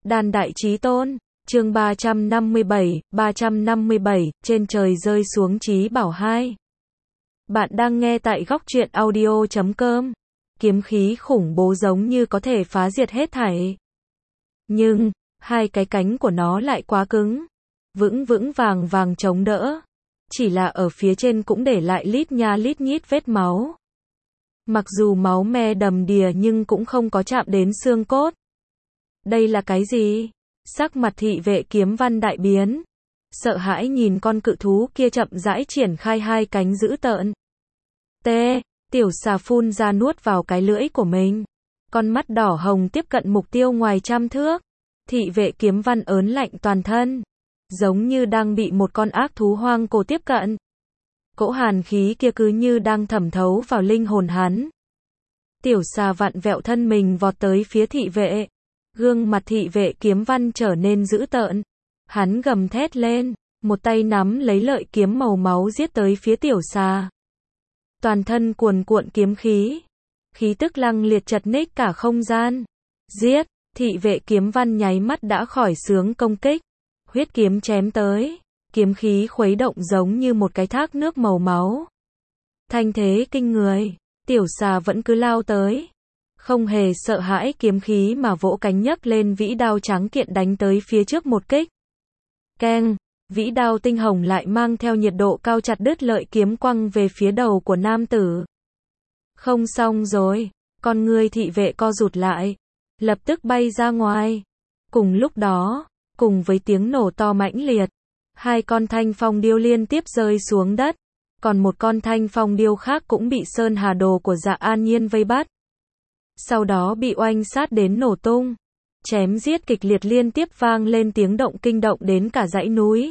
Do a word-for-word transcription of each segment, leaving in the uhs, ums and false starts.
Đan Đại Chí Tôn, chương ba trăm năm mươi bảy, ba trăm năm mươi bảy, trên trời rơi xuống Chí Bảo hai. Bạn đang nghe tại góc truyện audio chấm com. Kiếm khí khủng bố giống như có thể phá diệt hết thảy. Nhưng, hai cái cánh của nó lại quá cứng. Vững vững vàng vàng chống đỡ. Chỉ là ở phía trên cũng để lại lít nha lít nhít vết máu. Mặc dù máu me đầm đìa nhưng cũng không có chạm đến xương cốt. Đây là cái gì? Sắc mặt thị vệ Kiếm Văn đại biến. Sợ hãi nhìn con cự thú kia chậm rãi triển khai hai cánh dữ tợn. T. Tiểu xà phun ra nuốt vào cái lưỡi của mình. Con mắt đỏ hồng tiếp cận mục tiêu ngoài trăm thước. Thị vệ Kiếm Văn ớn lạnh toàn thân. Giống như đang bị một con ác thú hoang cổ tiếp cận. Cỗ hàn khí kia cứ như đang thẩm thấu vào linh hồn hắn. Tiểu xà vặn vẹo thân mình vọt tới phía thị vệ. Gương mặt thị vệ Kiếm Văn trở nên dữ tợn. Hắn gầm thét lên, một tay nắm lấy lợi kiếm màu máu giết tới phía tiểu xà. Toàn thân cuồn cuộn kiếm khí. Khí tức lăng liệt chật ních cả không gian. Giết, thị vệ Kiếm Văn nháy mắt đã khỏi xướng công kích. Huyết kiếm chém tới. Kiếm khí khuấy động giống như một cái thác nước màu máu. Thanh thế kinh người. Tiểu xà vẫn cứ lao tới. Không hề sợ hãi kiếm khí mà vỗ cánh nhấc lên vĩ đao trắng kiện đánh tới phía trước một kích. Keng, vĩ đao tinh hồng lại mang theo nhiệt độ cao chặt đứt lợi kiếm quăng về phía đầu của nam tử. Không xong rồi, con người thị vệ co rụt lại, lập tức bay ra ngoài. Cùng lúc đó, cùng với tiếng nổ to mãnh liệt, hai con thanh phong điêu liên tiếp rơi xuống đất, còn một con thanh phong điêu khác cũng bị Sơn Hà Đồ của Dạ An Nhiên vây bắt. Sau đó bị oanh sát đến nổ tung. Chém giết kịch liệt liên tiếp vang lên tiếng động kinh động đến cả dãy núi.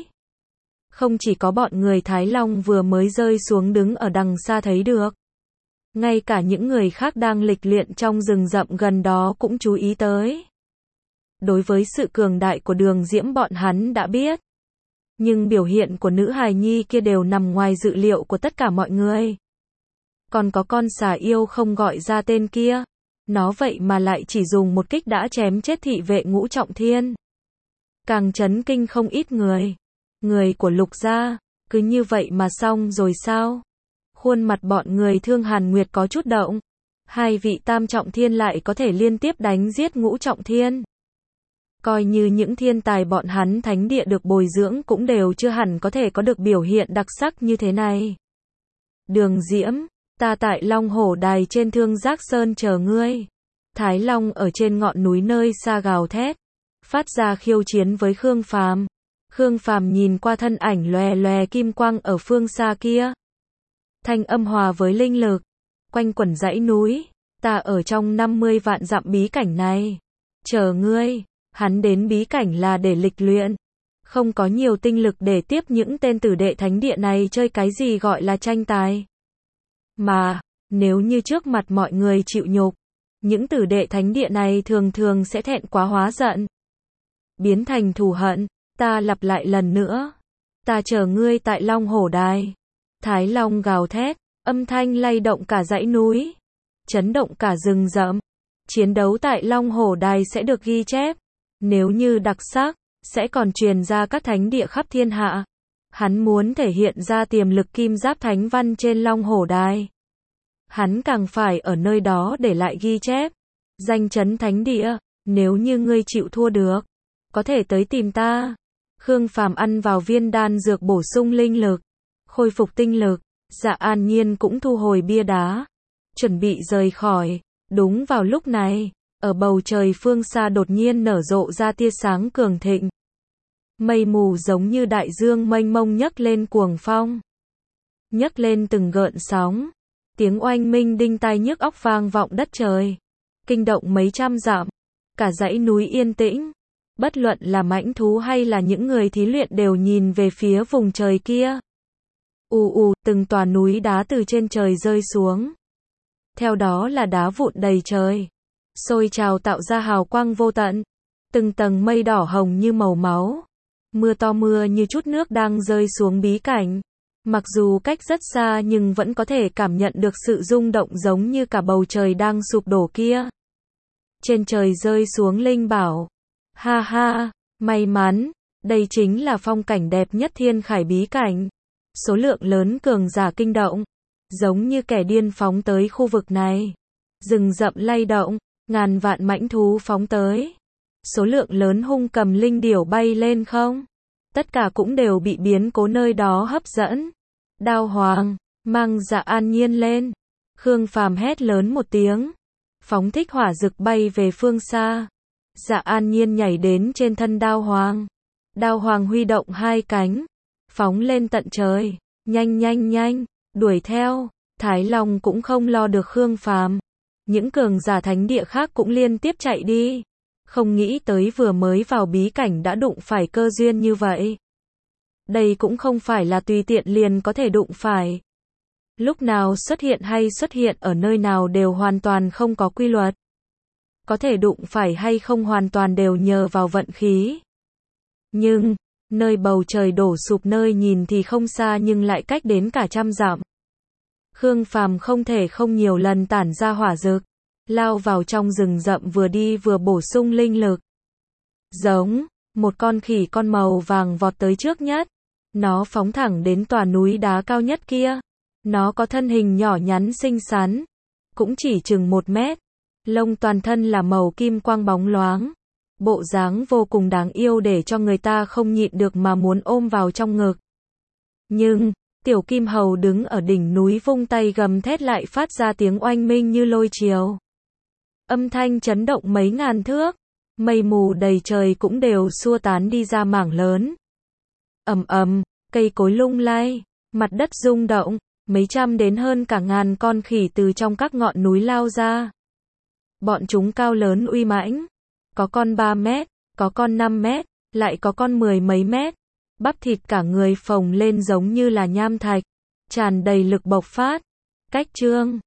Không chỉ có bọn người Thái Long vừa mới rơi xuống đứng ở đằng xa thấy được. Ngay cả những người khác đang lịch luyện trong rừng rậm gần đó cũng chú ý tới. Đối với sự cường đại của Đường Diễm bọn hắn đã biết. Nhưng biểu hiện của nữ hài nhi kia đều nằm ngoài dự liệu của tất cả mọi người. Còn có con xà yêu không gọi ra tên kia. Nó vậy mà lại chỉ dùng một kích đã chém chết thị vệ Ngũ Trọng Thiên. Càng chấn kinh không ít người. Người của Lục gia, cứ như vậy mà xong rồi sao? Khuôn mặt bọn người Thương Hàn Nguyệt có chút động. Hai vị Tam Trọng Thiên lại có thể liên tiếp đánh giết Ngũ Trọng Thiên. Coi như những thiên tài bọn hắn thánh địa được bồi dưỡng cũng đều chưa hẳn có thể có được biểu hiện đặc sắc như thế này. Đường Diễm, ta tại Long Hổ Đài trên Thương Giác Sơn chờ ngươi. Thái Long ở trên ngọn núi nơi xa gào thét, phát ra khiêu chiến với Khương Phàm. Khương Phàm nhìn qua thân ảnh lòe lòe kim quang ở phương xa kia. Thanh âm hòa với linh lực, quanh quẩn dãy núi, ta ở trong năm mươi vạn dặm bí cảnh này. Chờ ngươi, hắn đến bí cảnh là để lịch luyện. Không có nhiều tinh lực để tiếp những tên tử đệ thánh địa này chơi cái gì gọi là tranh tài. Mà, nếu như trước mặt mọi người chịu nhục, những tử đệ thánh địa này thường thường sẽ thẹn quá hóa giận. Biến thành thù hận, ta lặp lại lần nữa. Ta chờ ngươi tại Long Hổ Đài. Thái Long gào thét, âm thanh lay động cả dãy núi, chấn động cả rừng rậm. Chiến đấu tại Long Hổ Đài sẽ được ghi chép. Nếu như đặc sắc, sẽ còn truyền ra các thánh địa khắp thiên hạ. Hắn muốn thể hiện ra tiềm lực kim giáp thánh văn trên Long Hổ Đài. Hắn càng phải ở nơi đó để lại ghi chép. Danh chấn thánh địa, nếu như ngươi chịu thua được, có thể tới tìm ta. Khương Phàm ăn vào viên đan dược bổ sung linh lực, khôi phục tinh lực. Dạ An Nhiên cũng thu hồi bia đá, chuẩn bị rời khỏi. Đúng vào lúc này, ở bầu trời phương xa đột nhiên nở rộ ra tia sáng cường thịnh. Mây mù giống như đại dương mênh mông nhấc lên cuồng phong, nhấc lên từng gợn sóng. Tiếng oanh minh đinh tai nhức óc vang vọng đất trời, kinh động mấy trăm dặm. Cả dãy núi yên tĩnh. Bất luận là mãnh thú hay là những người thí luyện đều nhìn về phía vùng trời kia. Ù ù, từng tòa núi đá từ trên trời rơi xuống. Theo đó là đá vụn đầy trời, sôi trào tạo ra hào quang vô tận. Từng tầng mây đỏ hồng như màu máu. Mưa to mưa như chút nước đang rơi xuống bí cảnh. Mặc dù cách rất xa nhưng vẫn có thể cảm nhận được sự rung động giống như cả bầu trời đang sụp đổ kia. Trên trời rơi xuống linh bảo. Ha ha, may mắn, đây chính là phong cảnh đẹp nhất thiên khải bí cảnh. Số lượng lớn cường giả kinh động, giống như kẻ điên phóng tới khu vực này. Rừng rậm lay động, ngàn vạn mãnh thú phóng tới. Số lượng lớn hung cầm linh điểu bay lên không. Tất cả cũng đều bị biến cố nơi đó hấp dẫn. Đao Hoàng, mang Dạ An Nhiên lên. Khương Phàm hét lớn một tiếng. Phóng thích hỏa dực bay về phương xa. Dạ An Nhiên nhảy đến trên thân Đao Hoàng. Đao Hoàng huy động hai cánh. Phóng lên tận trời. Nhanh nhanh nhanh, đuổi theo. Thái Long cũng không lo được Khương Phàm. Những cường giả thánh địa khác cũng liên tiếp chạy đi. Không nghĩ tới vừa mới vào bí cảnh đã đụng phải cơ duyên như vậy. Đây cũng không phải là tùy tiện liền có thể đụng phải. Lúc nào xuất hiện hay xuất hiện ở nơi nào đều hoàn toàn không có quy luật. Có thể đụng phải hay không hoàn toàn đều nhờ vào vận khí. Nhưng, nơi bầu trời đổ sụp nơi nhìn thì không xa nhưng lại cách đến cả trăm dặm. Khương Phàm không thể không nhiều lần tản ra hỏa dực, lao vào trong rừng rậm vừa đi vừa bổ sung linh lực. Giống, một con khỉ con màu vàng vọt tới trước nhất. Nó phóng thẳng đến tòa núi đá cao nhất kia. Nó có thân hình nhỏ nhắn xinh xắn, cũng chỉ chừng một mét. Lông toàn thân là màu kim quang bóng loáng. Bộ dáng vô cùng đáng yêu để cho người ta không nhịn được mà muốn ôm vào trong ngực. Nhưng, tiểu kim hầu đứng ở đỉnh núi vung tay gầm thét lại phát ra tiếng oanh minh như lôi triều. Âm thanh chấn động mấy ngàn thước, mây mù đầy trời cũng đều xua tán đi ra mảng lớn. Ầm ầm, cây cối lung lay, mặt đất rung động, mấy trăm đến hơn cả ngàn con khỉ từ trong các ngọn núi lao ra. Bọn chúng cao lớn uy mãnh, có con ba mét, có con năm mét, lại có con mười mấy mét. Bắp thịt cả người phồng lên giống như là nham thạch, tràn đầy lực bộc phát. Cách chương